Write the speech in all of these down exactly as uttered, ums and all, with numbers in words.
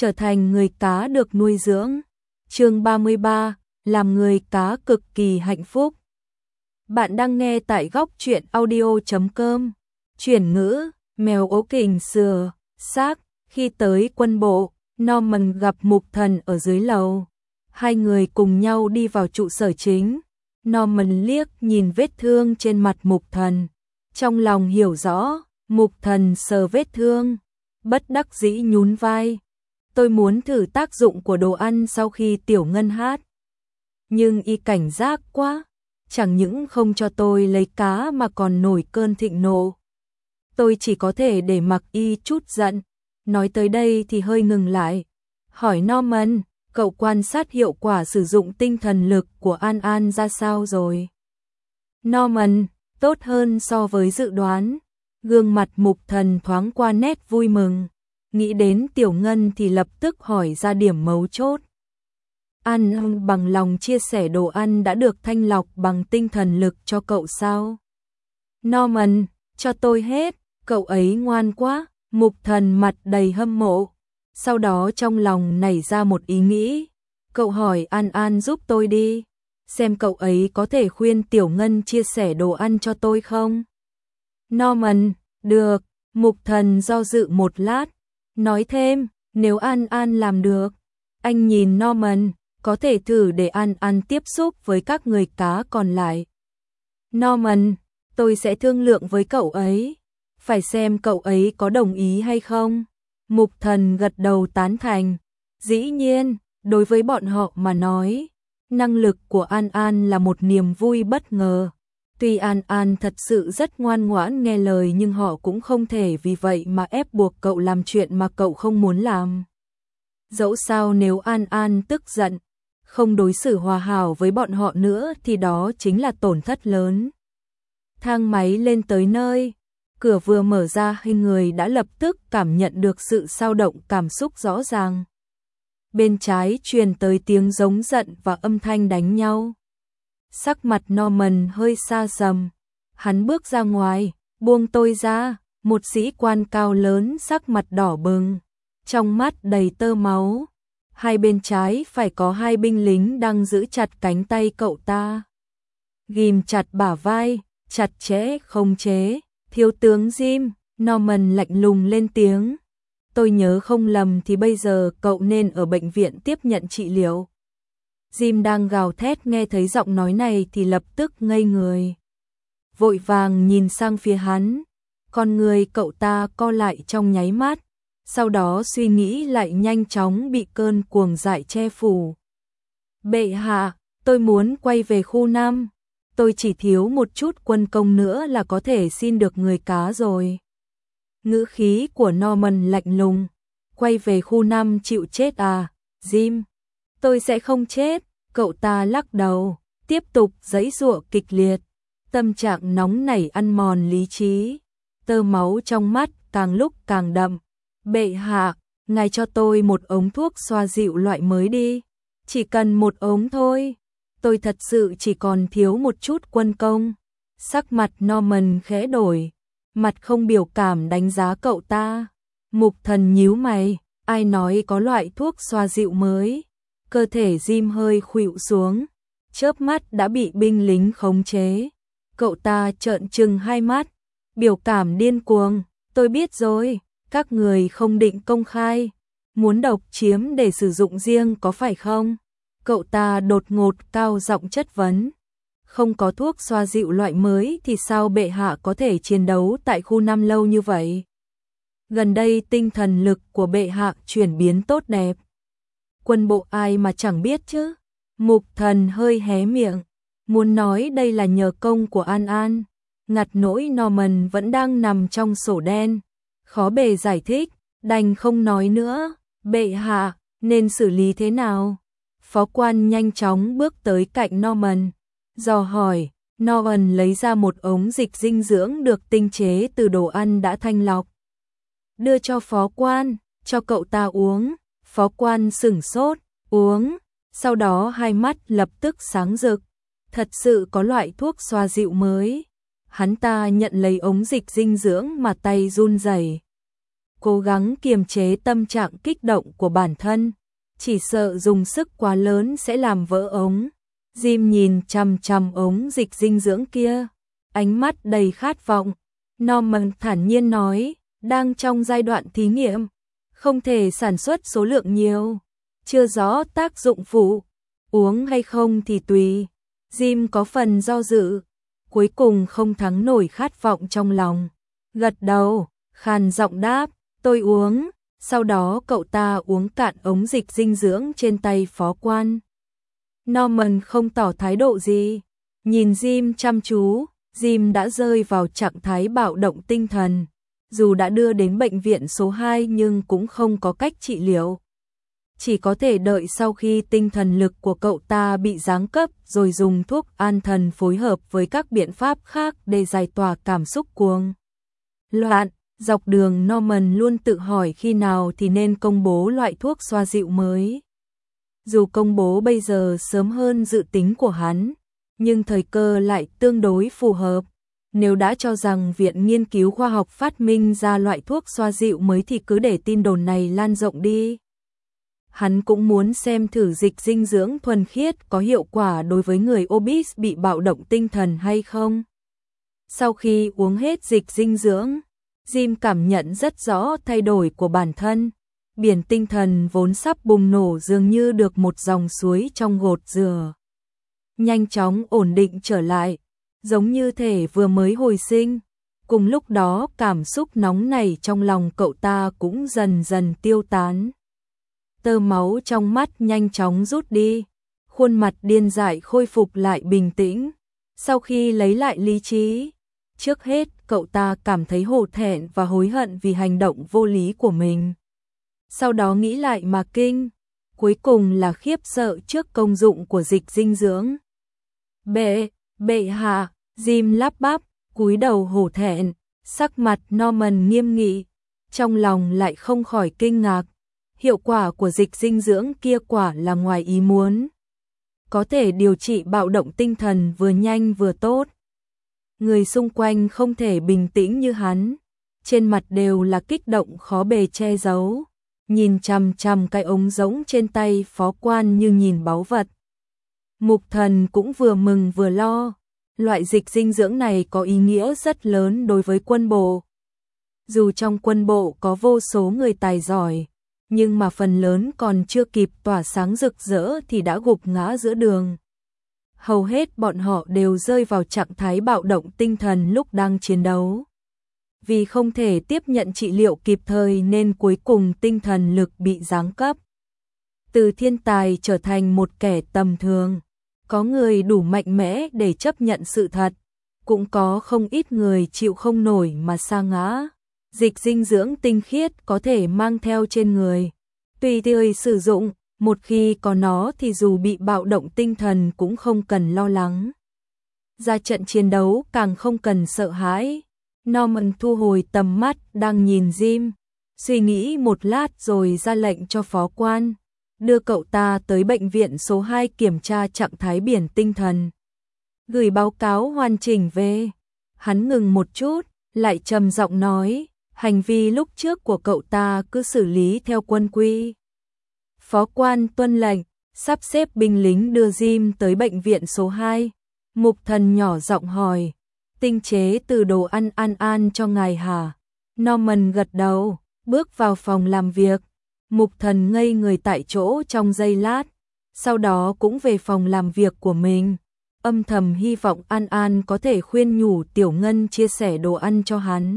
trở thành người cá được nuôi dưỡng. Chương ba mươi ba, làm người cá cực kỳ hạnh phúc. Bạn đang nghe tại góc truyện audio chấm com. Chuyển ngữ, mèo ố kình sừa, xác. Khi tới quân bộ, Norman gặp Mục Thần ở dưới lầu. Hai người cùng nhau đi vào trụ sở chính. Norman liếc nhìn vết thương trên mặt Mục Thần. Trong lòng hiểu rõ, Mục Thần sờ vết thương, bất đắc dĩ nhún vai. Tôi muốn thử tác dụng của đồ ăn sau khi Tiểu Ngân hát. Nhưng y cảnh giác quá, chẳng những không cho tôi lấy cá mà còn nổi cơn thịnh nộ. Tôi chỉ có thể để mặc y chút giận. Nói tới đây thì hơi ngừng lại. Hỏi Norman, cậu quan sát hiệu quả sử dụng tinh thần lực của An An ra sao rồi? Norman, tốt hơn so với dự đoán. Gương mặt Mục Thần thoáng qua nét vui mừng. Nghĩ đến Tiểu Ngân thì lập tức hỏi ra điểm mấu chốt. An bằng lòng chia sẻ đồ ăn đã được thanh lọc bằng tinh thần lực cho cậu sao? Norman, cho tôi hết, cậu ấy ngoan quá. Mục Thần mặt đầy hâm mộ. Sau đó trong lòng nảy ra một ý nghĩ. Cậu hỏi An An giúp tôi đi. Xem cậu ấy có thể khuyên Tiểu Ngân chia sẻ đồ ăn cho tôi không? Norman, được. Mục Thần do dự một lát. Nói thêm, nếu An An làm được. Anh nhìn Norman, có thể thử để An An tiếp xúc với các người cá còn lại. Norman, tôi sẽ thương lượng với cậu ấy. Phải xem cậu ấy có đồng ý hay không. Mục Thần gật đầu tán thành. Dĩ nhiên, đối với bọn họ mà nói, năng lực của An An là một niềm vui bất ngờ. Tuy An An thật sự rất ngoan ngoãn nghe lời nhưng họ cũng không thể vì vậy mà ép buộc cậu làm chuyện mà cậu không muốn làm. Dẫu sao nếu An An tức giận, không đối xử hòa hảo với bọn họ nữa thì đó chính là tổn thất lớn. Thang máy lên tới nơi. Cửa vừa mở ra hai người đã lập tức cảm nhận được sự xao động cảm xúc rõ ràng. Bên trái truyền tới tiếng giống giận và âm thanh đánh nhau. Sắc mặt Norman hơi xa sầm. Hắn bước ra ngoài, buông tôi ra, một sĩ quan cao lớn sắc mặt đỏ bừng, trong mắt đầy tơ máu. Hai bên trái phải có hai binh lính đang giữ chặt cánh tay cậu ta. Ghim chặt bả vai, chặt chẽ không chế. Thiếu tướng Jim, Norman lạnh lùng lên tiếng. Tôi nhớ không lầm thì bây giờ cậu nên ở bệnh viện tiếp nhận trị liệu. Jim đang gào thét nghe thấy giọng nói này thì lập tức ngây người. Vội vàng nhìn sang phía hắn. Con người cậu ta co lại trong nháy mắt. Sau đó suy nghĩ lại nhanh chóng bị cơn cuồng dại che phủ. Bệ hạ, tôi muốn quay về khu năm. Tôi chỉ thiếu một chút quân công nữa là có thể xin được người cá rồi. Ngữ khí của Norman lạnh lùng. Quay về khu năm chịu chết à, Jim? Tôi sẽ không chết. Cậu ta lắc đầu, tiếp tục giãy giụa kịch liệt. Tâm trạng nóng nảy ăn mòn lý trí. Tơ máu trong mắt càng lúc càng đậm. Bệ hạ, ngài cho tôi một ống thuốc xoa dịu loại mới đi. Chỉ cần một ống thôi. Tôi thật sự chỉ còn thiếu một chút quân công. Sắc mặt Norman khẽ đổi, mặt không biểu cảm đánh giá cậu ta. Mục Thần nhíu mày, ai nói có loại thuốc xoa dịu mới? Cơ thể Jim hơi khuỵu xuống, chớp mắt đã bị binh lính khống chế. Cậu ta trợn trừng hai mắt, biểu cảm điên cuồng. Tôi biết rồi, các người không định công khai, muốn độc chiếm để sử dụng riêng có phải không? Cậu ta đột ngột cao giọng chất vấn. Không có thuốc xoa dịu loại mới thì sao bệ hạ có thể chiến đấu tại khu năm lâu như vậy? Gần đây tinh thần lực của bệ hạ chuyển biến tốt đẹp. Quân bộ ai mà chẳng biết chứ? Mục Thần hơi hé miệng, muốn nói đây là nhờ công của An An. Ngặt nỗi Norman vẫn đang nằm trong sổ đen. Khó bề giải thích, đành không nói nữa. Bệ hạ, nên xử lý thế nào? Phó quan nhanh chóng bước tới cạnh Norman, dò hỏi. Norman lấy ra một ống dịch dinh dưỡng được tinh chế từ đồ ăn đã thanh lọc. Đưa cho phó quan, cho cậu ta uống. Phó quan sửng sốt, uống. Sau đó hai mắt lập tức sáng rực. Thật sự có loại thuốc xoa dịu mới. Hắn ta nhận lấy ống dịch dinh dưỡng mà tay run rẩy. cố gắng kiềm chế tâm trạng kích động của bản thân, chỉ sợ dùng sức quá lớn sẽ làm vỡ ống. Jim nhìn chằm chằm ống dịch dinh dưỡng kia, ánh mắt đầy khát vọng. Norman thản nhiên nói, đang trong giai đoạn thí nghiệm, không thể sản xuất số lượng nhiều, chưa rõ tác dụng phụ, uống hay không thì tùy. Jim có phần do dự, cuối cùng không thắng nổi khát vọng trong lòng, gật đầu, khàn giọng đáp, tôi uống. Sau đó cậu ta uống cạn ống dịch dinh dưỡng trên tay phó quan. Norman không tỏ thái độ gì, nhìn Jim chăm chú. Jim đã rơi vào trạng thái bạo động tinh thần, dù đã đưa đến bệnh viện số hai nhưng cũng không có cách trị liệu. Chỉ có thể đợi sau khi tinh thần lực của cậu ta bị giáng cấp rồi dùng thuốc an thần phối hợp với các biện pháp khác để giải tỏa cảm xúc cuồng loạn. Dọc đường Norman luôn tự hỏi khi nào thì nên công bố loại thuốc xoa dịu mới. Dù công bố bây giờ sớm hơn dự tính của hắn, nhưng thời cơ lại tương đối phù hợp. Nếu đã cho rằng Viện Nghiên cứu Khoa học phát minh ra loại thuốc xoa dịu mới thì cứ để tin đồn này lan rộng đi. Hắn cũng muốn xem thử dịch dinh dưỡng thuần khiết có hiệu quả đối với người obese bị bạo động tinh thần hay không. Sau khi uống hết dịch dinh dưỡng, Jim cảm nhận rất rõ thay đổi của bản thân. Biển tinh thần vốn sắp bùng nổ dường như được một dòng suối trong gột rửa nhanh chóng ổn định trở lại, giống như thể vừa mới hồi sinh. Cùng lúc đó cảm xúc nóng nảy trong lòng cậu ta cũng dần dần tiêu tán. Tơ máu trong mắt nhanh chóng rút đi, khuôn mặt điên dại khôi phục lại bình tĩnh. Sau khi lấy lại lý trí, trước hết cậu ta cảm thấy hổ thẹn và hối hận vì hành động vô lý của mình. Sau đó nghĩ lại mà kinh, cuối cùng là khiếp sợ trước công dụng của dịch dinh dưỡng. Bệ, bệ hạ, Jim lắp bắp, cúi đầu hổ thẹn, sắc mặt Norman nghiêm nghị, trong lòng lại không khỏi kinh ngạc. Hiệu quả của dịch dinh dưỡng kia quả là ngoài ý muốn. Có thể điều trị bạo động tinh thần vừa nhanh vừa tốt. Người xung quanh không thể bình tĩnh như hắn, trên mặt đều là kích động khó bề che giấu, nhìn chằm chằm cái ống rỗng trên tay phó quan như nhìn báu vật. Mục Thần cũng vừa mừng vừa lo, loại dịch dinh dưỡng này có ý nghĩa rất lớn đối với quân bộ. Dù trong quân bộ có vô số người tài giỏi, nhưng mà phần lớn còn chưa kịp tỏa sáng rực rỡ thì đã gục ngã giữa đường. Hầu hết bọn họ đều rơi vào trạng thái bạo động tinh thần lúc đang chiến đấu. Vì không thể tiếp nhận trị liệu kịp thời nên cuối cùng tinh thần lực bị giáng cấp. Từ thiên tài trở thành một kẻ tầm thường. Có người đủ mạnh mẽ để chấp nhận sự thật, cũng có không ít người chịu không nổi mà sa ngã. Dịch dinh dưỡng tinh khiết có thể mang theo trên người, tùy tươi sử dụng, một khi có nó thì dù bị bạo động tinh thần cũng không cần lo lắng. Ra trận chiến đấu càng không cần sợ hãi. Norman thu hồi tầm mắt đang nhìn Jim, suy nghĩ một lát rồi ra lệnh cho phó quan, đưa cậu ta tới bệnh viện số hai kiểm tra trạng thái biển tinh thần. Gửi báo cáo hoàn chỉnh về. Hắn ngừng một chút, lại trầm giọng nói, hành vi lúc trước của cậu ta cứ xử lý theo quân quy. Phó quan tuân lệnh, sắp xếp binh lính đưa Jim tới bệnh viện số hai. Mục Thần nhỏ giọng hỏi, tinh chế từ đồ ăn An An cho ngài hả? Norman gật đầu, bước vào phòng làm việc. Mục Thần ngây người tại chỗ trong giây lát, sau đó cũng về phòng làm việc của mình, âm thầm hy vọng An An có thể khuyên nhủ Tiểu Ngân chia sẻ đồ ăn cho hắn.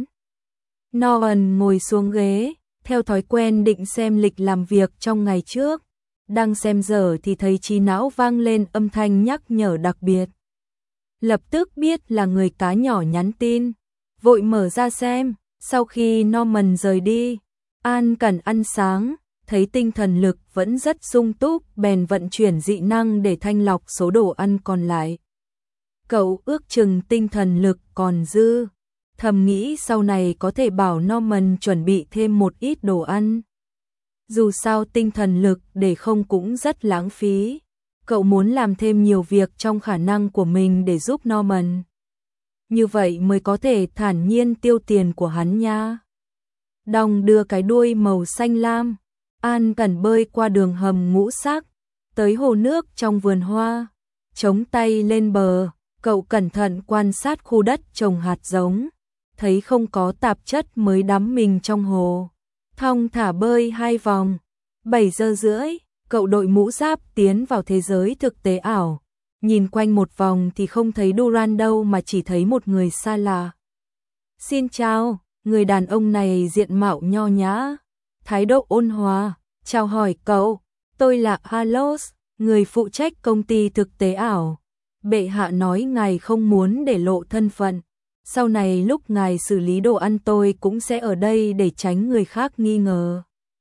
Norman ngồi xuống ghế, theo thói quen định xem lịch làm việc trong ngày trước. Đang xem giờ thì thấy trí não vang lên âm thanh nhắc nhở đặc biệt. Lập tức biết là người cá nhỏ nhắn tin, vội mở ra xem. Sau khi Norman rời đi, An cần ăn sáng, thấy tinh thần lực vẫn rất sung túc, bèn vận chuyển dị năng để thanh lọc số đồ ăn còn lại. Cậu ước chừng tinh thần lực còn dư, thầm nghĩ sau này có thể bảo Norman chuẩn bị thêm một ít đồ ăn. Dù sao tinh thần lực để không cũng rất lãng phí. Cậu muốn làm thêm nhiều việc trong khả năng của mình để giúp Norman. Như vậy mới có thể thản nhiên tiêu tiền của hắn nha. đong đưa cái đuôi màu xanh lam. An Cẩn bơi qua đường hầm ngũ sắc, tới hồ nước trong vườn hoa, chống tay lên bờ, cậu cẩn thận quan sát khu đất trồng hạt giống, thấy không có tạp chất mới đắm mình trong hồ. Thong thả bơi hai vòng, bảy giờ rưỡi, cậu đội mũ giáp tiến vào thế giới thực tế ảo. Nhìn quanh một vòng thì không thấy Duran đâu mà chỉ thấy một người xa lạ. Xin chào, người đàn ông này diện mạo nho nhã, thái độ ôn hòa, chào hỏi cậu, tôi là Alos, người phụ trách công ty thực tế ảo. Bệ hạ nói ngài không muốn để lộ thân phận, sau này lúc ngài xử lý đồ ăn tôi cũng sẽ ở đây để tránh người khác nghi ngờ.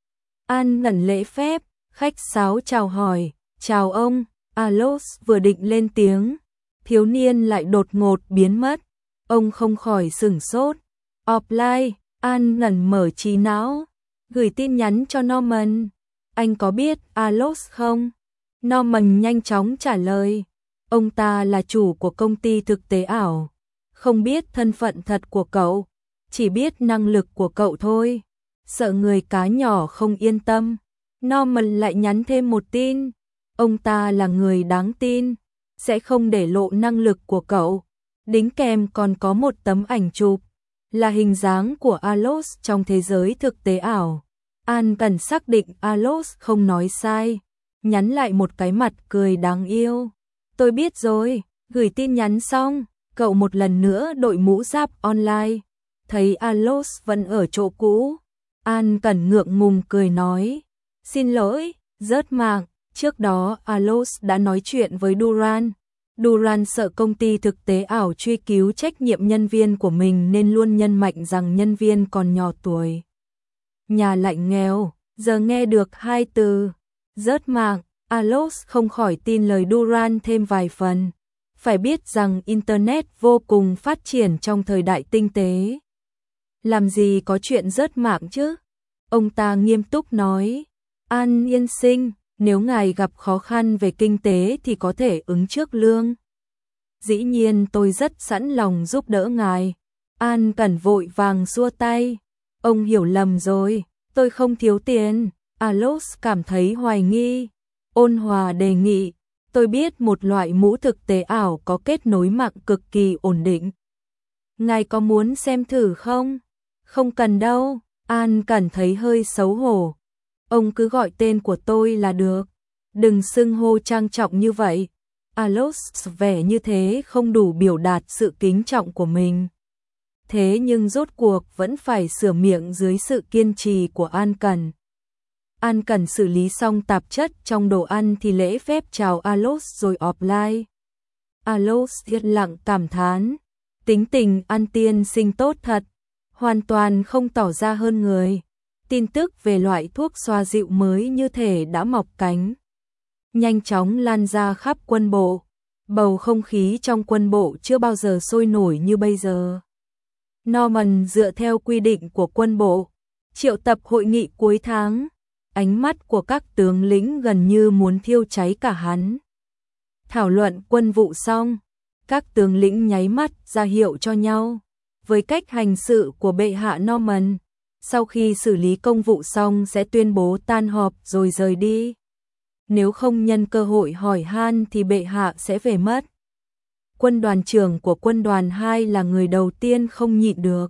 An ngẩn lễ phép, khách sáo chào hỏi, chào ông. Alos vừa định lên tiếng, thiếu niên lại đột ngột biến mất. Ông không khỏi sửng sốt. Offline, An ngẩn mở trí não, gửi tin nhắn cho Norman. Anh có biết Alos không? Norman nhanh chóng trả lời. Ông ta là chủ của công ty thực tế ảo. Không biết thân phận thật của cậu, chỉ biết năng lực của cậu thôi. Sợ người cá nhỏ không yên tâm, Norman lại nhắn thêm một tin. Ông ta là người đáng tin, sẽ không để lộ năng lực của cậu. Đính kèm còn có một tấm ảnh chụp, là hình dáng của Alos trong thế giới thực tế ảo. An cần xác định Alos không nói sai, nhắn lại một cái mặt cười đáng yêu. Tôi biết rồi, gửi tin nhắn xong, cậu một lần nữa đội mũ giáp online. Thấy Alos vẫn ở chỗ cũ, An Cẩn ngượng ngùng cười nói, xin lỗi, rớt mạng. Trước đó Alos đã nói chuyện với Duran. Duran sợ công ty thực tế ảo truy cứu trách nhiệm nhân viên của mình nên luôn nhấn mạnh rằng nhân viên còn nhỏ tuổi. Nhà lạnh nghèo, giờ nghe được hai từ, rớt mạng, Alos không khỏi tin lời Duran thêm vài phần. Phải biết rằng Internet vô cùng phát triển trong thời đại tinh tế. Làm gì có chuyện rớt mạng chứ? Ông ta nghiêm túc nói, An yên sinh, nếu ngài gặp khó khăn về kinh tế thì có thể ứng trước lương. Dĩ nhiên tôi rất sẵn lòng giúp đỡ ngài. An Cẩn vội vàng xua tay. Ông hiểu lầm rồi, tôi không thiếu tiền. Alos cảm thấy hoài nghi. Ôn hòa đề nghị, tôi biết một loại mũ thực tế ảo có kết nối mạng cực kỳ ổn định. Ngài có muốn xem thử không? Không cần đâu, An Cẩn thấy hơi xấu hổ. Ông cứ gọi tên của tôi là được, đừng xưng hô trang trọng như vậy. Alos vẻ như thế không đủ biểu đạt sự kính trọng của mình. Thế nhưng rốt cuộc vẫn phải sửa miệng dưới sự kiên trì của An Cẩn. An Cẩn xử lý xong tạp chất trong đồ ăn thì lễ phép chào Alos rồi offline. Alos yên lặng cảm thán, tính tình An tiên sinh tốt thật, hoàn toàn không tỏ ra hơn người. Tin tức về loại thuốc xoa dịu mới như thể đã mọc cánh, nhanh chóng lan ra khắp quân bộ. Bầu không khí trong quân bộ chưa bao giờ sôi nổi như bây giờ. Norman dựa theo quy định của quân bộ, triệu tập hội nghị cuối tháng. Ánh mắt của các tướng lĩnh gần như muốn thiêu cháy cả hắn. Thảo luận quân vụ xong, các tướng lĩnh nháy mắt ra hiệu cho nhau. Với cách hành sự của bệ hạ Norman, sau khi xử lý công vụ xong sẽ tuyên bố tan họp rồi rời đi. Nếu không nhân cơ hội hỏi han thì bệ hạ sẽ về mất. Quân đoàn trưởng của quân đoàn hai là người đầu tiên không nhịn được.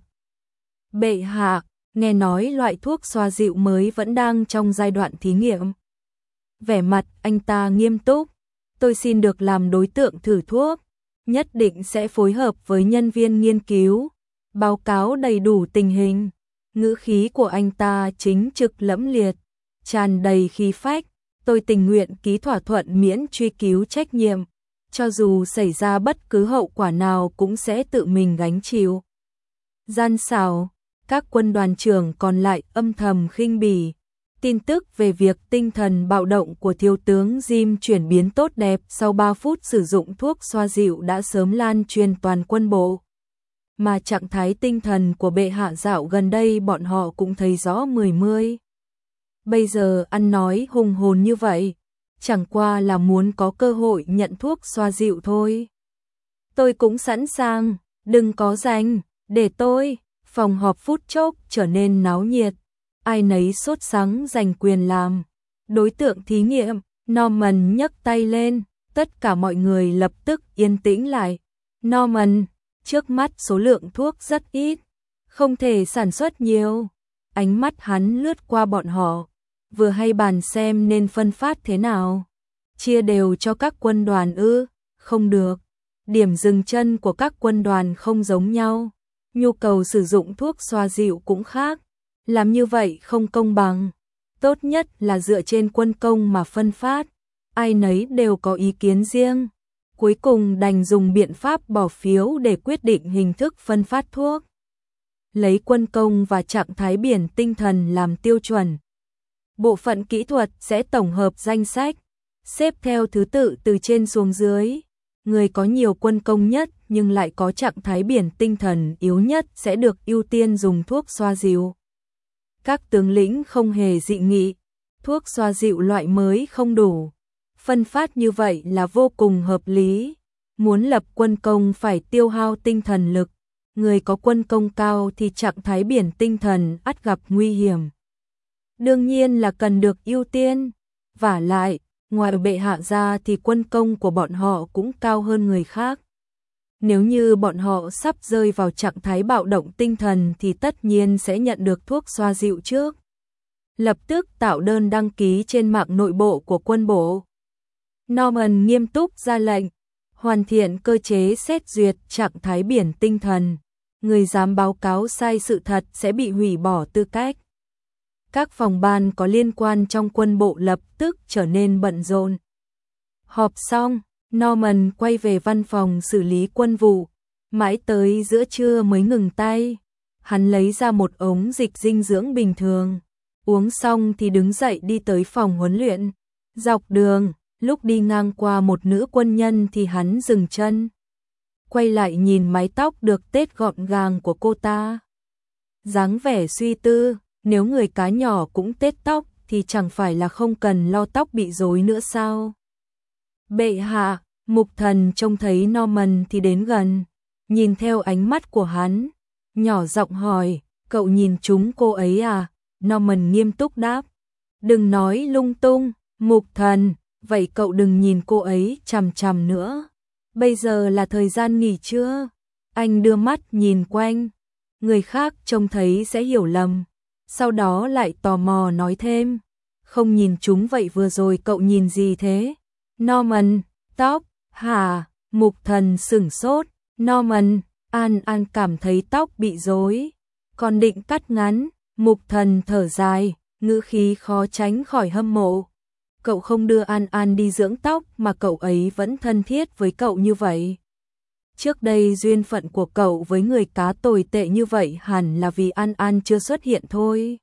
Bệ hạ, nghe nói loại thuốc xoa dịu mới vẫn đang trong giai đoạn thí nghiệm. Vẻ mặt anh ta nghiêm túc, tôi xin được làm đối tượng thử thuốc, nhất định sẽ phối hợp với nhân viên nghiên cứu, báo cáo đầy đủ tình hình. Ngữ khí của anh ta chính trực lẫm liệt, tràn đầy khí phách. Tôi tình nguyện ký thỏa thuận miễn truy cứu trách nhiệm, cho dù xảy ra bất cứ hậu quả nào cũng sẽ tự mình gánh chịu. Gian xảo, các quân đoàn trưởng còn lại âm thầm khinh bỉ. Tin tức về việc tinh thần bạo động của thiếu tướng Jim chuyển biến tốt đẹp sau ba phút sử dụng thuốc xoa dịu đã sớm lan truyền toàn quân bộ. Mà trạng thái tinh thần của bệ hạ dạo gần đây bọn họ cũng thấy rõ mười mươi. Bây giờ ăn nói hùng hồn như vậy, chẳng qua là muốn có cơ hội nhận thuốc xoa dịu thôi. Tôi cũng sẵn sàng, đừng có giành, để tôi, Phòng họp phút chốc trở nên náo nhiệt, ai nấy sốt sắng giành quyền làm đối tượng thí nghiệm. Norman nhấc tay lên, tất cả mọi người lập tức yên tĩnh lại. Norman, trước mắt số lượng thuốc rất ít, không thể sản xuất nhiều. Ánh mắt hắn lướt qua bọn họ, vừa hay bàn xem nên phân phát thế nào. Chia đều cho các quân đoàn ư? Không được. Điểm dừng chân của các quân đoàn không giống nhau. Nhu cầu sử dụng thuốc xoa dịu cũng khác. Làm như vậy không công bằng. Tốt nhất là dựa trên quân công mà phân phát. Ai nấy đều có ý kiến riêng. Cuối cùng đành dùng biện pháp bỏ phiếu để quyết định hình thức phân phát thuốc. Lấy quân công và trạng thái biển tinh thần làm tiêu chuẩn. Bộ phận kỹ thuật sẽ tổng hợp danh sách, xếp theo thứ tự từ trên xuống dưới. Người có nhiều quân công nhất nhưng lại có trạng thái biển tinh thần yếu nhất sẽ được ưu tiên dùng thuốc xoa dịu. Các tướng lĩnh không hề dị nghị, thuốc xoa dịu loại mới không đủ. Phân phát như vậy là vô cùng hợp lý. Muốn lập quân công phải tiêu hao tinh thần lực. Người có quân công cao thì trạng thái biển tinh thần ắt gặp nguy hiểm. Đương nhiên là cần được ưu tiên. Vả lại, ngoài bệ hạ ra thì quân công của bọn họ cũng cao hơn người khác. Nếu như bọn họ sắp rơi vào trạng thái bạo động tinh thần thì tất nhiên sẽ nhận được thuốc xoa dịu trước. Lập tức tạo đơn đăng ký trên mạng nội bộ của quân bộ. Norman nghiêm túc ra lệnh, hoàn thiện cơ chế xét duyệt trạng thái biển tinh thần. Người dám báo cáo sai sự thật sẽ bị hủy bỏ tư cách. Các phòng ban có liên quan trong quân bộ lập tức trở nên bận rộn. Họp xong, Norman quay về văn phòng xử lý quân vụ, mãi tới giữa trưa mới ngừng tay. Hắn lấy ra một ống dịch dinh dưỡng bình thường, uống xong thì đứng dậy đi tới phòng huấn luyện. Dọc đường, lúc đi ngang qua một nữ quân nhân thì hắn dừng chân. Quay lại nhìn mái tóc được tết gọn gàng của cô ta. Dáng vẻ suy tư, nếu người cá nhỏ cũng tết tóc thì chẳng phải là không cần lo tóc bị rối nữa sao? Bệ hạ, Mục Thần trông thấy Norman thì đến gần, nhìn theo ánh mắt của hắn, nhỏ giọng hỏi, cậu nhìn trúng cô ấy à? Norman nghiêm túc đáp, đừng nói lung tung, Mục Thần, vậy cậu đừng nhìn cô ấy chằm chằm nữa. Bây giờ là thời gian nghỉ trưa. Anh đưa mắt nhìn quanh, người khác trông thấy sẽ hiểu lầm. Sau đó lại tò mò nói thêm, không nhìn chúng vậy vừa rồi cậu nhìn gì thế? Norman, tóc, hả? Mục Thần sửng sốt. Norman, An An cảm thấy tóc bị rối, còn định cắt ngắn. Mục Thần thở dài, ngữ khí khó tránh khỏi hâm mộ. Cậu không đưa An An đi dưỡng tóc mà cậu ấy vẫn thân thiết với cậu như vậy. Trước đây duyên phận của cậu với người cá tồi tệ như vậy hẳn là vì An An chưa xuất hiện thôi.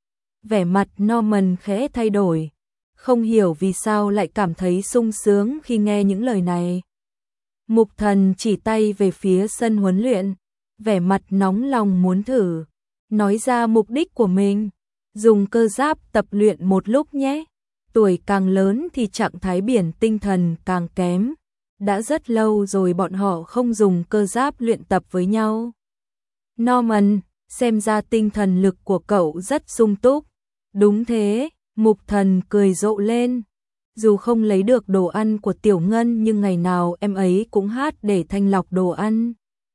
Vẻ mặt Norman khẽ thay đổi, không hiểu vì sao lại cảm thấy sung sướng khi nghe những lời này. Mục Thần chỉ tay về phía sân huấn luyện, vẻ mặt nóng lòng muốn thử, nói ra mục đích của mình, dùng cơ giáp tập luyện một lúc nhé. Tuổi càng lớn thì trạng thái biển tinh thần càng kém. Đã rất lâu rồi bọn họ không dùng cơ giáp luyện tập với nhau. Norman, xem ra tinh thần lực của cậu rất sung túc. Đúng thế, Mục Thần cười rộ lên. Dù không lấy được đồ ăn của Tiểu Ngân nhưng ngày nào em ấy cũng hát để thanh lọc đồ ăn.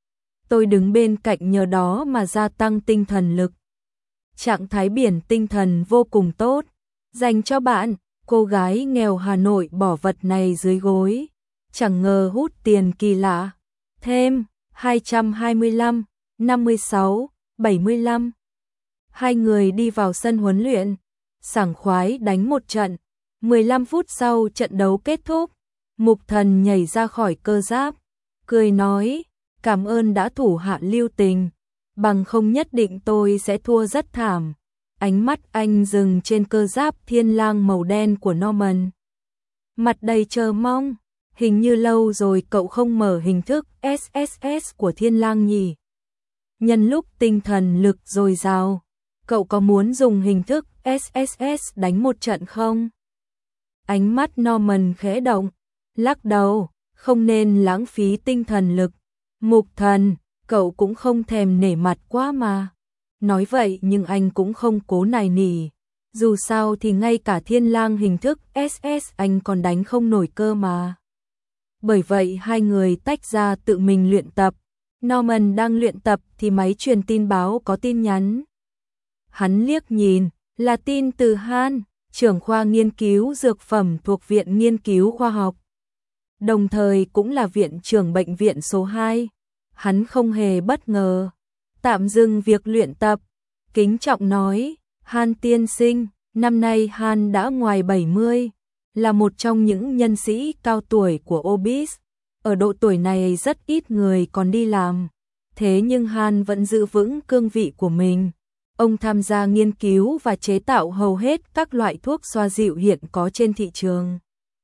Tôi đứng bên cạnh nhờ đó mà gia tăng tinh thần lực. Trạng thái biển tinh thần vô cùng tốt. Dành cho bạn, cô gái nghèo Hà Nội bỏ vật này dưới gối. Chẳng ngờ hút tiền kỳ lạ. Thêm, hai trăm hai mươi lăm, năm mươi sáu, bảy mươi lăm. Hai người đi vào sân huấn luyện, sảng khoái đánh một trận. mười lăm phút sau trận đấu kết thúc, Mục Thần nhảy ra khỏi cơ giáp, cười nói, cảm ơn đã thủ hạ lưu tình, bằng không nhất định tôi sẽ thua rất thảm. Ánh mắt anh dừng trên cơ giáp thiên lang màu đen của Norman. Mặt đầy chờ mong, hình như lâu rồi cậu không mở hình thức ét ét ét của thiên lang nhỉ. Nhân lúc tinh thần lực dồi dào, cậu có muốn dùng hình thức ét ét ét đánh một trận không? Ánh mắt Norman khẽ động, lắc đầu, không nên lãng phí tinh thần lực. Mục Thần, cậu cũng không thèm nể mặt quá mà. Nói vậy nhưng anh cũng không cố nài nỉ. Dù sao thì ngay cả Thiên Lang hình thức ét ét anh còn đánh không nổi cơ mà. Bởi vậy hai người tách ra tự mình luyện tập. Norman đang luyện tập thì máy truyền tin báo có tin nhắn. Hắn liếc nhìn, là tin từ Han, trưởng khoa nghiên cứu dược phẩm thuộc Viện Nghiên cứu Khoa học. Đồng thời cũng là viện trưởng bệnh viện số hai. Hắn không hề bất ngờ. Tạm dừng việc luyện tập. Kính trọng nói, Han tiên sinh, năm nay Han đã ngoài bảy mươi, là một trong những nhân sĩ cao tuổi của Obis. Ở độ tuổi này rất ít người còn đi làm. Thế nhưng Han vẫn giữ vững cương vị của mình. Ông tham gia nghiên cứu và chế tạo hầu hết các loại thuốc xoa dịu hiện có trên thị trường.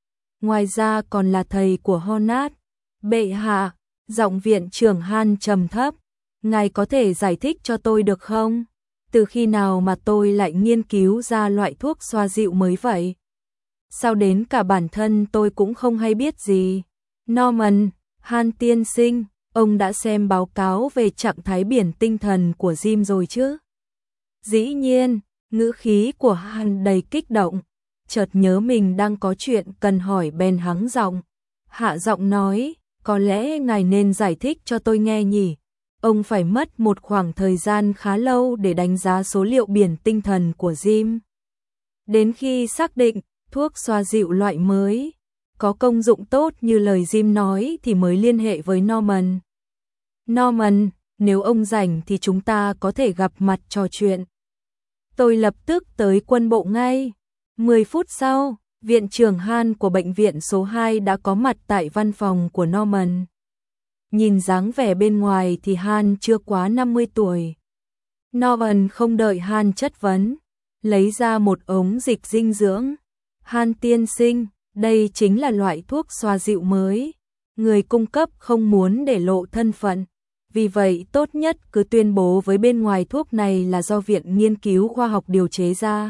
Ngoài ra còn là thầy của Honat. Bệ hạ, giọng viện trưởng Han trầm thấp. Ngài có thể giải thích cho tôi được không? Từ khi nào mà tôi lại nghiên cứu ra loại thuốc xoa dịu mới vậy? Sao đến cả bản thân tôi cũng không hay biết gì? Norman, Han tiên sinh, ông đã xem báo cáo về trạng thái biển tinh thần của Jim rồi chứ? Dĩ nhiên, ngữ khí của Han đầy kích động, chợt nhớ mình đang có chuyện cần hỏi bèn hắng giọng, hạ giọng nói, có lẽ ngài nên giải thích cho tôi nghe nhỉ. Ông phải mất một khoảng thời gian khá lâu để đánh giá số liệu biển tinh thần của Jim. Đến khi xác định thuốc xoa dịu loại mới có công dụng tốt như lời Jim nói thì mới liên hệ với Norman. Norman, nếu ông rảnh thì chúng ta có thể gặp mặt trò chuyện. Tôi lập tức tới quân bộ ngay. mười phút sau, viện trưởng Han của bệnh viện số hai đã có mặt tại văn phòng của Norman. Nhìn dáng vẻ bên ngoài thì Han chưa quá năm mươi tuổi. Norman không đợi Han chất vấn, lấy ra một ống dịch dinh dưỡng. Han tiên sinh, đây chính là loại thuốc xoa dịu mới. Người cung cấp không muốn để lộ thân phận. Vì vậy tốt nhất cứ tuyên bố với bên ngoài thuốc này là do Viện Nghiên cứu Khoa học điều chế ra.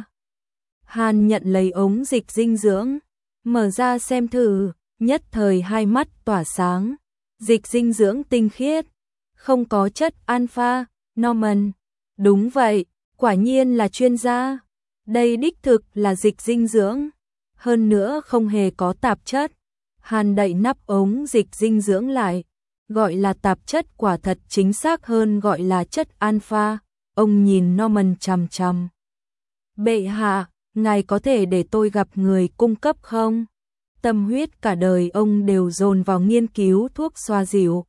Han nhận lấy ống dịch dinh dưỡng, mở ra xem thử, nhất thời hai mắt tỏa sáng. Dịch dinh dưỡng tinh khiết, không có chất alpha. Norman, đúng vậy, quả nhiên là chuyên gia. Đây đích thực là dịch dinh dưỡng, hơn nữa không hề có tạp chất. Han đậy nắp ống dịch dinh dưỡng lại, gọi là tạp chất quả thật chính xác hơn gọi là chất alpha. Ông nhìn Norman chằm chằm. Bệ hạ, ngài có thể để tôi gặp người cung cấp không? Tâm huyết cả đời ông đều dồn vào nghiên cứu thuốc xoa dịu.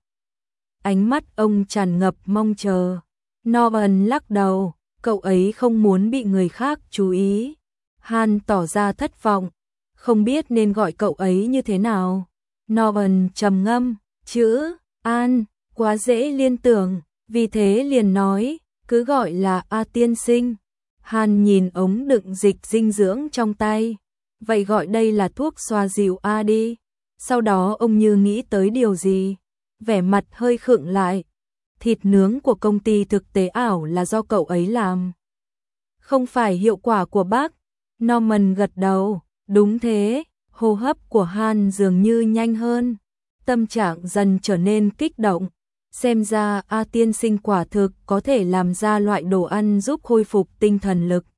Ánh mắt ông tràn ngập mong chờ. Norman lắc đầu, cậu ấy không muốn bị người khác chú ý. Han tỏ ra thất vọng, không biết nên gọi cậu ấy như thế nào. Norman trầm ngâm, chữ An quá dễ liên tưởng, vì thế liền nói, cứ gọi là A tiên sinh. Han nhìn ống đựng dịch dinh dưỡng trong tay, vậy gọi đây là thuốc xoa dịu A đi. Sau đó ông như nghĩ tới điều gì, vẻ mặt hơi khựng lại. Thịt nướng của công ty thực tế ảo là do cậu ấy làm, không phải hiệu quả của bác. Norman gật đầu, đúng thế. Hô hấp của Han dường như nhanh hơn, tâm trạng dần trở nên kích động. Xem ra A tiên sinh quả thực có thể làm ra loại đồ ăn giúp khôi phục tinh thần lực.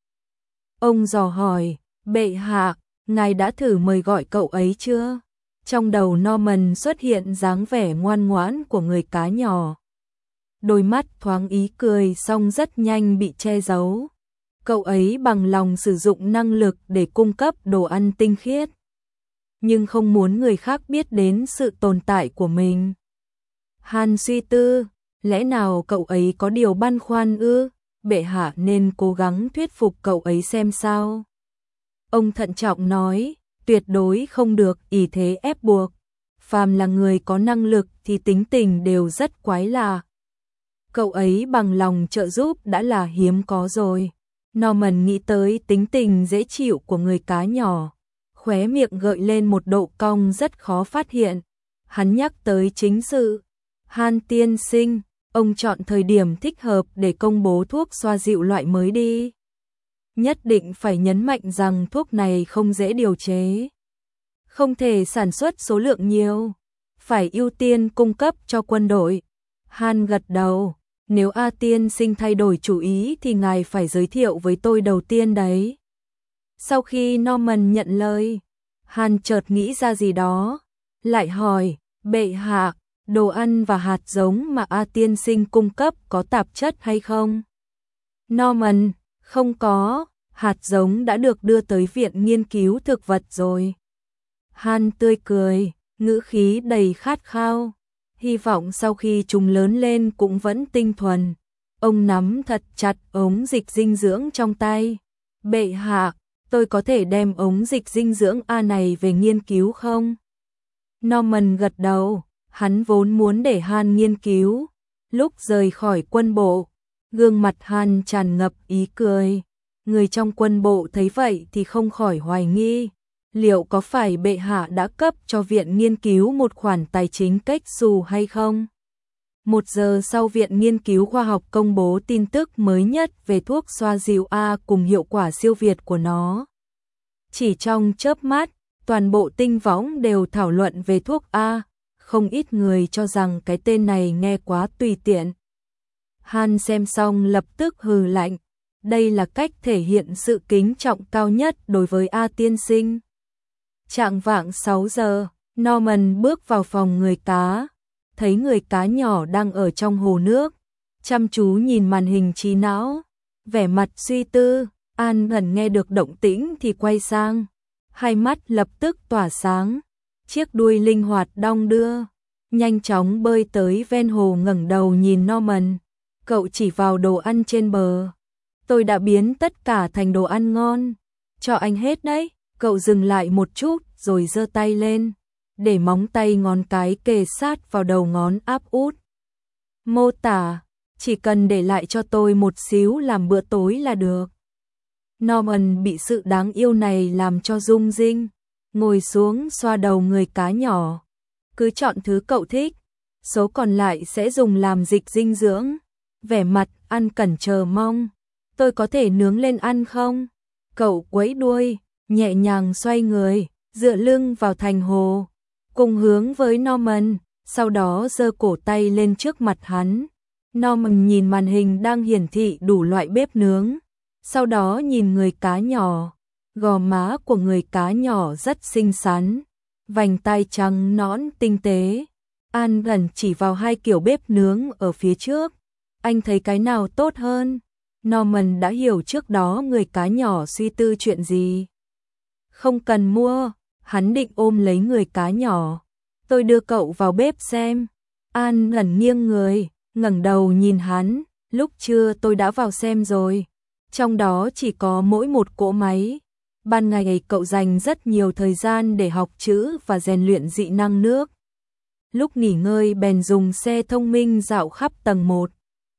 Ông dò hỏi, bệ hạ, ngài đã thử mời gọi cậu ấy chưa? Trong đầu Norman xuất hiện dáng vẻ ngoan ngoãn của người cá nhỏ. Đôi mắt thoáng ý cười song rất nhanh bị che giấu. Cậu ấy bằng lòng sử dụng năng lực để cung cấp đồ ăn tinh khiết, nhưng không muốn người khác biết đến sự tồn tại của mình. Han suy tư, lẽ nào cậu ấy có điều băn khoăn ư? Bệ hạ nên cố gắng thuyết phục cậu ấy xem sao. Ông thận trọng nói, tuyệt đối không được ỷ thế ép buộc. Phàm là người có năng lực thì tính tình đều rất quái lạ. Cậu ấy bằng lòng trợ giúp đã là hiếm có rồi. Norman nghĩ tới tính tình dễ chịu của người cá nhỏ, khóe miệng gợi lên một độ cong rất khó phát hiện. Hắn nhắc tới chính sự. Han tiên sinh, ông chọn thời điểm thích hợp để công bố thuốc xoa dịu loại mới đi. Nhất định phải nhấn mạnh rằng thuốc này không dễ điều chế, không thể sản xuất số lượng nhiều, phải ưu tiên cung cấp cho quân đội. Han gật đầu, nếu A tiên sinh thay đổi chủ ý thì ngài phải giới thiệu với tôi đầu tiên đấy. Sau khi Norman nhận lời, Han chợt nghĩ ra gì đó, lại hỏi, bệ hạ, đồ ăn và hạt giống mà A tiên sinh cung cấp có tạp chất hay không? Norman, không có, hạt giống đã được đưa tới viện nghiên cứu thực vật rồi. Han tươi cười, ngữ khí đầy khát khao, hy vọng sau khi chúng lớn lên cũng vẫn tinh thuần. Ông nắm thật chặt ống dịch dinh dưỡng trong tay. Bệ hạ, tôi có thể đem ống dịch dinh dưỡng A này về nghiên cứu không? Norman gật đầu, hắn vốn muốn để Han nghiên cứu. Lúc rời khỏi quân bộ, gương mặt Han tràn ngập ý cười. Người trong quân bộ thấy vậy thì không khỏi hoài nghi, liệu có phải bệ hạ đã cấp cho viện nghiên cứu một khoản tài chính cách xù hay không? Một giờ sau, viện nghiên cứu khoa học công bố tin tức mới nhất về thuốc xoa dịu A cùng hiệu quả siêu việt của nó. Chỉ trong chớp mắt, toàn bộ tinh võng đều thảo luận về thuốc A, không ít người cho rằng cái tên này nghe quá tùy tiện. Han xem xong lập tức hừ lạnh, đây là cách thể hiện sự kính trọng cao nhất đối với A tiên sinh. Chạng vạng sáu giờ, Norman bước vào phòng người cá, thấy người cá nhỏ đang ở trong hồ nước, chăm chú nhìn màn hình trí não, vẻ mặt suy tư. An gần nghe được động tĩnh thì quay sang, hai mắt lập tức tỏa sáng, chiếc đuôi linh hoạt đong đưa, nhanh chóng bơi tới ven hồ, ngẩng đầu nhìn Norman. Cậu chỉ vào đồ ăn trên bờ. Tôi đã biến tất cả thành đồ ăn ngon, cho anh hết đấy. Cậu dừng lại một chút rồi giơ tay lên, để móng tay ngón cái kề sát vào đầu ngón áp út. Mô tả, chỉ cần để lại cho tôi một xíu làm bữa tối là được. Norman bị sự đáng yêu này làm cho rung rinh, ngồi xuống xoa đầu người cá nhỏ. Cứ chọn thứ cậu thích, số còn lại sẽ dùng làm dịch dinh dưỡng. Vẻ mặt An Cẩn chờ mong. Tôi có thể nướng lên ăn không? Cậu quấy đuôi, nhẹ nhàng xoay người, dựa lưng vào thành hồ, cùng hướng với Norman, sau đó giơ cổ tay lên trước mặt hắn. Norman nhìn màn hình đang hiển thị đủ loại bếp nướng, sau đó nhìn người cá nhỏ. Gò má của người cá nhỏ rất xinh xắn, vành tai trắng nõn tinh tế. An gần chỉ vào hai kiểu bếp nướng ở phía trước. Anh thấy cái nào tốt hơn? Norman đã hiểu trước đó người cá nhỏ suy tư chuyện gì. Không cần mua, hắn định ôm lấy người cá nhỏ. Tôi đưa cậu vào bếp xem. An ngẩn nghiêng người, ngẩng đầu nhìn hắn. Lúc trưa tôi đã vào xem rồi. Trong đó chỉ có mỗi một cỗ máy. Ban ngày cậu dành rất nhiều thời gian để học chữ và rèn luyện dị năng nước. Lúc nghỉ ngơi bèn dùng xe thông minh dạo khắp tầng một.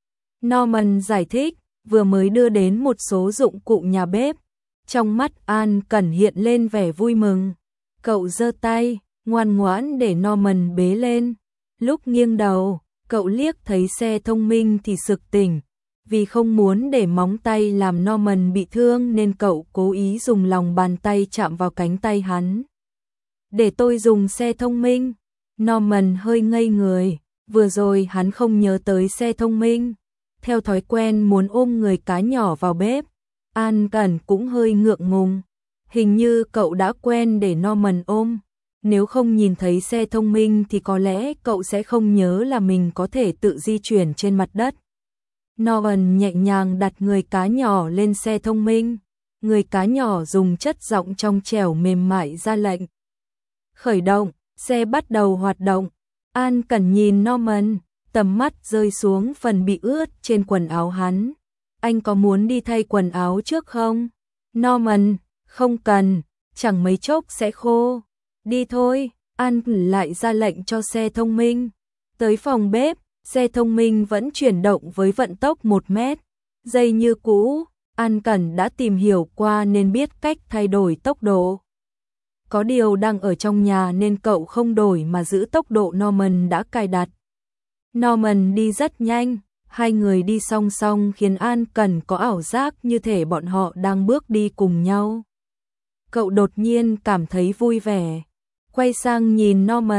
Norman giải thích, vừa mới đưa đến một số dụng cụ nhà bếp. Trong mắt An Cẩn hiện lên vẻ vui mừng. Cậu giơ tay, ngoan ngoãn để Norman bế lên. Lúc nghiêng đầu, cậu liếc thấy xe thông minh thì sực tỉnh. Vì không muốn để móng tay làm Norman bị thương nên cậu cố ý dùng lòng bàn tay chạm vào cánh tay hắn. Để tôi dùng xe thông minh. Norman hơi ngây người, vừa rồi hắn không nhớ tới xe thông minh. Theo thói quen muốn ôm người cá nhỏ vào bếp, An Cẩn cũng hơi ngượng ngùng. Hình như cậu đã quen để Norman ôm. Nếu không nhìn thấy xe thông minh thì có lẽ cậu sẽ không nhớ là mình có thể tự di chuyển trên mặt đất. Norman nhẹ nhàng đặt người cá nhỏ lên xe thông minh. Người cá nhỏ dùng chất giọng trong trẻo mềm mại ra lệnh. Khởi động, xe bắt đầu hoạt động. An Cẩn nhìn Norman, tầm mắt rơi xuống phần bị ướt trên quần áo hắn. Anh có muốn đi thay quần áo trước không? Norman, không cần, chẳng mấy chốc sẽ khô. Đi thôi, An lại ra lệnh cho xe thông minh. Tới phòng bếp, xe thông minh vẫn chuyển động với vận tốc một mét. Giây như cũ, An Cẩn đã tìm hiểu qua nên biết cách thay đổi tốc độ. Có điều đang ở trong nhà nên cậu không đổi mà giữ tốc độ Norman đã cài đặt. Norman đi rất nhanh, hai người đi song song khiến An Cẩn có ảo giác như thể bọn họ đang bước đi cùng nhau. Cậu đột nhiên cảm thấy vui vẻ, quay sang nhìn Norman,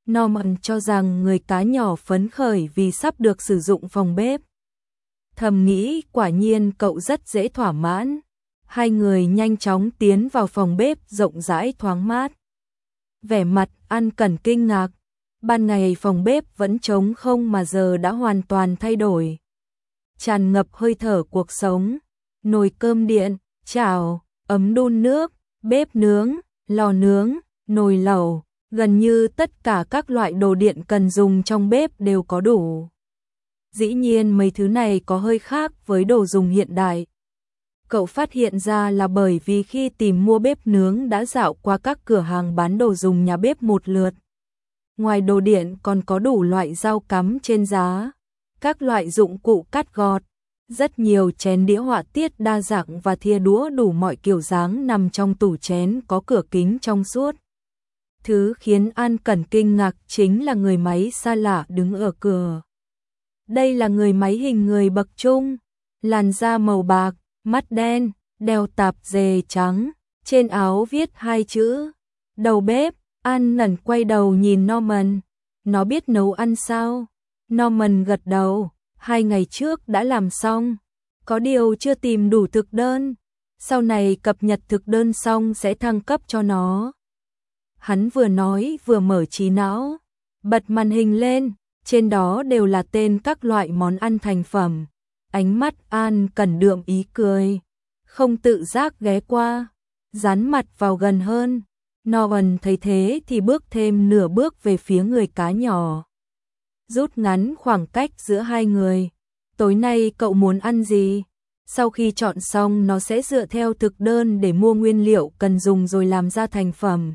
Norman cho rằng người cá nhỏ phấn khởi vì sắp được sử dụng phòng bếp. Thầm nghĩ quả nhiên cậu rất dễ thỏa mãn. Hai người nhanh chóng tiến vào phòng bếp rộng rãi thoáng mát. Vẻ mặt An Cẩn kinh ngạc. Ban ngày phòng bếp vẫn trống không mà giờ đã hoàn toàn thay đổi. Tràn ngập hơi thở cuộc sống. Nồi cơm điện, chảo, ấm đun nước, bếp nướng, lò nướng, nồi lẩu. Gần như tất cả các loại đồ điện cần dùng trong bếp đều có đủ. Dĩ nhiên mấy thứ này có hơi khác với đồ dùng hiện đại. Cậu phát hiện ra là bởi vì khi tìm mua bếp nướng đã dạo qua các cửa hàng bán đồ dùng nhà bếp một lượt. Ngoài đồ điện còn có đủ loại dao cắm trên giá, các loại dụng cụ cắt gọt, rất nhiều chén đĩa họa tiết đa dạng và thìa đũa đủ mọi kiểu dáng nằm trong tủ chén có cửa kính trong suốt. Thứ khiến An Cẩn kinh ngạc chính là người máy xa lạ đứng ở cửa. Đây là người máy hình người bậc trung, làn da màu bạc, mắt đen, đeo tạp dề trắng, trên áo viết hai chữ đầu bếp. An Cẩn quay đầu nhìn Norman, nó biết nấu ăn sao? Norman gật đầu, hai ngày trước đã làm xong, có điều chưa tìm đủ thực đơn, sau này cập nhật thực đơn xong sẽ thăng cấp cho nó. Hắn vừa nói vừa mở trí não, bật màn hình lên, trên đó đều là tên các loại món ăn thành phẩm. Ánh mắt An Cẩn đượm ý cười, không tự giác ghé qua, dán mặt vào gần hơn. Norman thấy thế thì bước thêm nửa bước về phía người cá nhỏ, rút ngắn khoảng cách giữa hai người. Tối nay cậu muốn ăn gì? Sau khi chọn xong nó sẽ dựa theo thực đơn để mua nguyên liệu cần dùng rồi làm ra thành phẩm.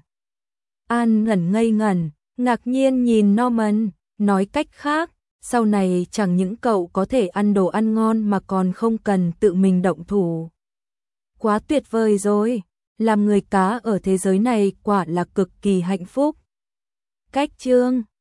An ngẩn ngây ngẩn, ngạc nhiên nhìn Norman, nói cách khác, sau này chẳng những cậu có thể ăn đồ ăn ngon mà còn không cần tự mình động thủ. Quá tuyệt vời rồi, làm người cá ở thế giới này quả là cực kỳ hạnh phúc. Cách chương